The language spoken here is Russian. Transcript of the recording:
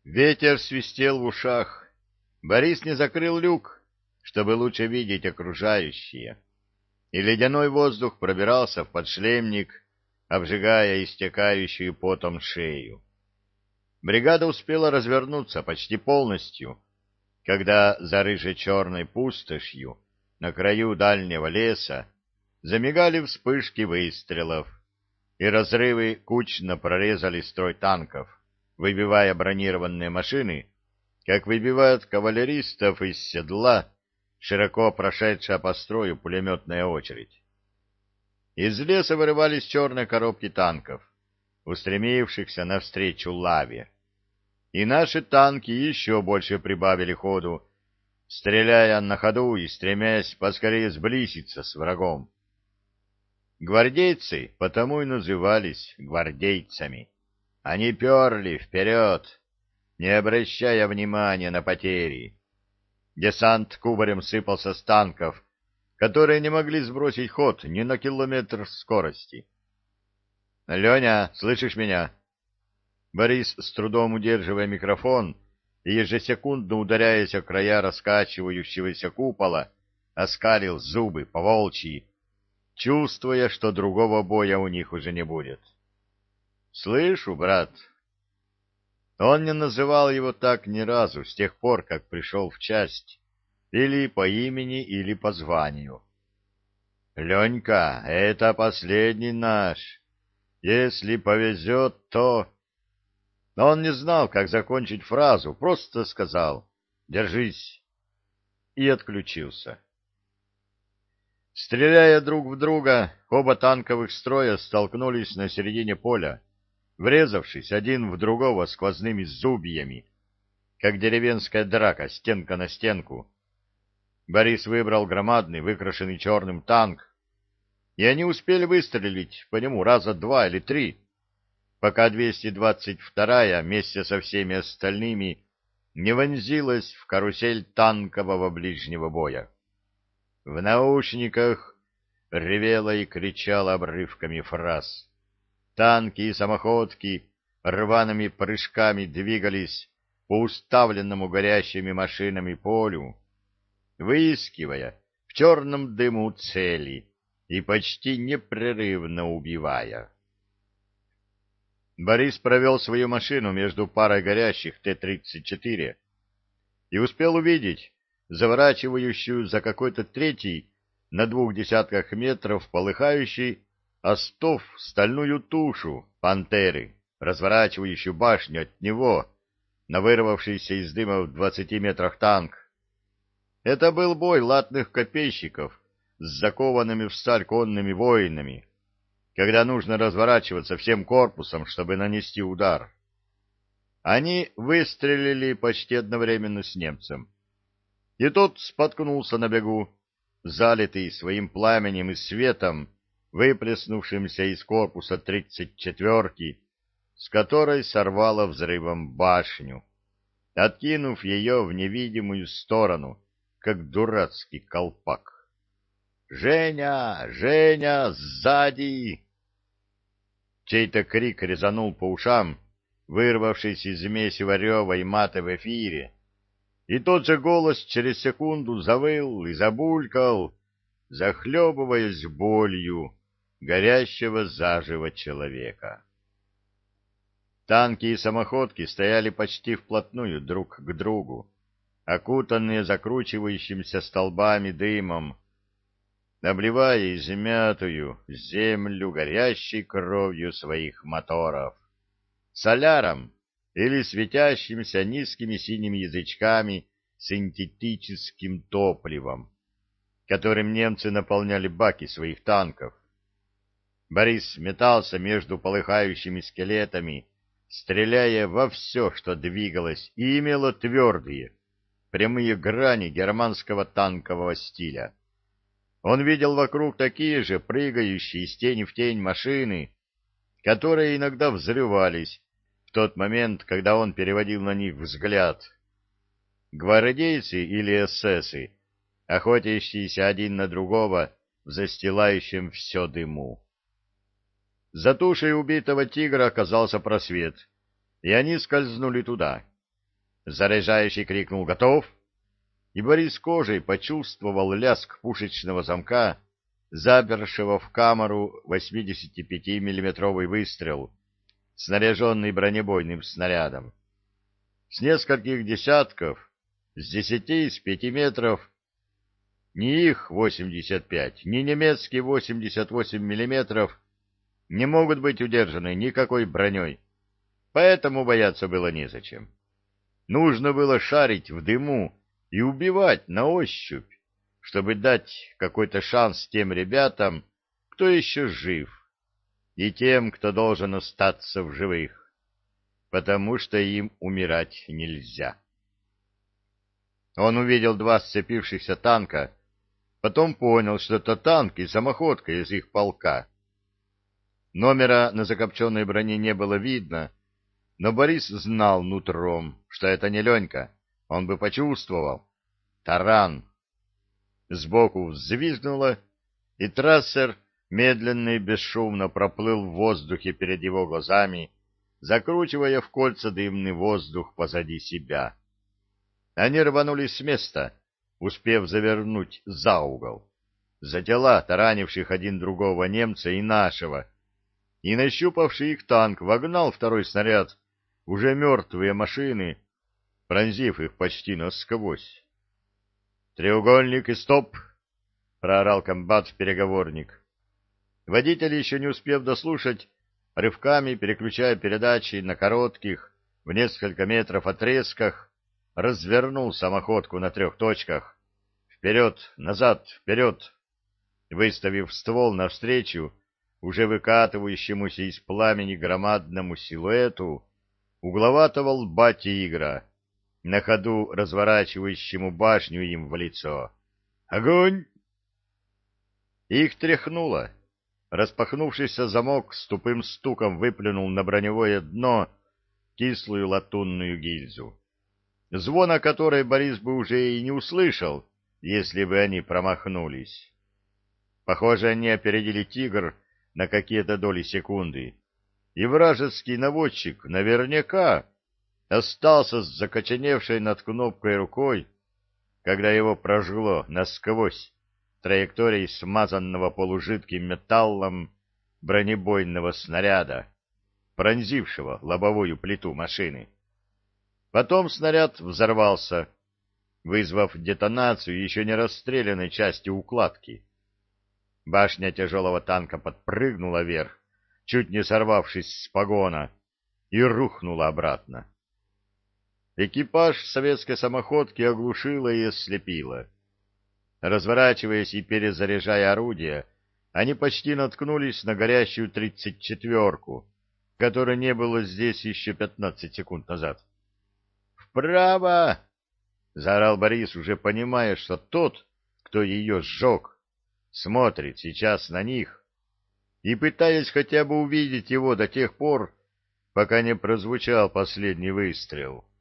Ветер свистел в ушах. Борис не закрыл люк, чтобы лучше видеть окружающее, и ледяной воздух пробирался в подшлемник, обжигая истекающую потом шею. Бригада успела развернуться почти полностью, когда за рыже-черной пустошью на краю дальнего леса замигали вспышки выстрелов, и разрывы кучно прорезали строй танков, выбивая бронированные машины, как выбивают кавалеристов из седла широко прошедшая по строю пулеметная очередь. Из леса вырывались черные коробки танков, устремившихся навстречу лаве. И наши танки еще больше прибавили ходу, стреляя на ходу и стремясь поскорее сблизиться с врагом. Гвардейцы потому и назывались гвардейцами. Они перли вперед, не обращая внимания на потери. Десант кубарем сыпался с танков, которые не могли сбросить ход ни на километр скорости. — Леня, слышишь меня? Борис, с трудом удерживая микрофон и ежесекундно ударяясь о края раскачивающегося купола, оскалил зубы по-волчьи, чувствуя, что другого боя у них уже не будет. — Слышу, брат. Он не называл его так ни разу с тех пор, как пришел в часть, или по имени, или по званию. — Ленька, это последний наш. Если повезет, то... Но он не знал, как закончить фразу, просто сказал «Держись» и отключился. Стреляя друг в друга, оба танковых строя столкнулись на середине поля, врезавшись один в другого сквозными зубьями, как деревенская драка, стенка на стенку. Борис выбрал громадный, выкрашенный черным танк, и они успели выстрелить по нему раза два или три, пока 222-я вместе со всеми остальными не вонзилась в карусель танкового ближнего боя. В наушниках ревела и кричала обрывками фраз. Танки и самоходки рваными прыжками двигались по уставленному горящими машинами полю, выискивая в черном дыму цели и почти непрерывно убивая. Борис провел свою машину между парой горящих Т-34 и успел увидеть заворачивающую за какой-то третий на 2 десятках метров полыхающий остов стальную тушу «Пантеры», разворачивающую башню от него на вырвавшийся из дыма в 20 метрах танк. Это был бой латных копейщиков с закованными в сталь конными воинами, когда нужно разворачиваться всем корпусом, чтобы нанести удар. Они выстрелили почти одновременно с немцем, и тот споткнулся на бегу, залитый своим пламенем и светом, выплеснувшимся из корпуса 34-ки, с которой сорвало взрывом башню, откинув ее в невидимую сторону, как дурацкий колпак. «Женя! Женя! Сзади!» Чей-то крик резанул по ушам, вырвавшись из месива рева и мата в эфире, и тот же голос через секунду завыл и забулькал, захлебываясь болью горящего заживо человека. Танки и самоходки стояли почти вплотную друг к другу, окутанные закручивающимися столбами дымом, обливая измятую землю горящей кровью своих моторов, соляром или светящимися низкими синими язычками синтетическим топливом, которым немцы наполняли баки своих танков. Борис метался между полыхающими скелетами, стреляя во все, что двигалось и имело твердые, прямые грани германского танкового стиля. Он видел вокруг такие же прыгающие из тени в тень машины, которые иногда взрывались в тот момент, когда он переводил на них взгляд. Гвардейцы или эсэсы, охотящиеся один на другого в застилающем все дыму. За тушей убитого тигра оказался просвет, и они скользнули туда. Заряжающий крикнул «Готов!» И Борис кожей почувствовал лязг пушечного замка, запершего в камеру 85-миллиметровый выстрел, снаряженный бронебойным снарядом. С нескольких десятков, с 10, с 5 метров, ни их 85, ни немецкие 88 миллиметров не могут быть удержаны никакой броней, поэтому бояться было незачем. Нужно было шарить в дыму и убивать на ощупь, чтобы дать какой-то шанс тем ребятам, кто еще жив, и тем, кто должен остаться в живых, потому что им умирать нельзя. Он увидел два сцепившихся танка, потом понял, что это танк и самоходка из их полка. Номера на закопченной броне не было видно, но Борис знал нутром, что это не Ленька, он бы почувствовал. Таран. Сбоку взвизгнуло, и трассер медленно и бесшумно проплыл в воздухе перед его глазами, закручивая в кольца дымный воздух позади себя. Они рванулись с места, успев завернуть за угол, за тела таранивших один другого немца и нашего, и нащупавший их танк вогнал второй снаряд в уже мертвые машины, пронзив их почти насквозь. «Треугольник и стоп!» — проорал комбат в переговорник. Водитель, еще не успев дослушать, рывками переключая передачи на коротких, в несколько метров отрезках, развернул самоходку на 3 точках. Вперед, назад, вперед! Выставив ствол навстречу уже выкатывающемуся из пламени громадному силуэту угловатого лба тигра, на ходу разворачивающему башню им в лицо. «Огонь!» Их тряхнуло. Распахнувшийся замок с тупым стуком выплюнул на броневое дно кислую латунную гильзу, звона которой Борис бы уже и не услышал, если бы они промахнулись. Похоже, они опередили «Тигр» на какие-то доли секунды, и вражеский наводчик наверняка остался с закоченевшей над кнопкой рукой, когда его прожгло насквозь траекторией смазанного полужидким металлом бронебойного снаряда, пронзившего лобовую плиту машины. Потом снаряд взорвался, вызвав детонацию еще не расстрелянной части укладки. Башня тяжелого танка подпрыгнула вверх, чуть не сорвавшись с погона, и рухнула обратно. Экипаж советской самоходки оглушило и ослепило. Разворачиваясь и перезаряжая орудия, они почти наткнулись на горящую 34-ку, которой не было здесь еще 15 секунд назад. «Вправо!» — заорал Борис, уже понимая, что тот, кто ее сжег, смотрит сейчас на них, и пытаясь хотя бы увидеть его до тех пор, пока не прозвучал последний выстрел.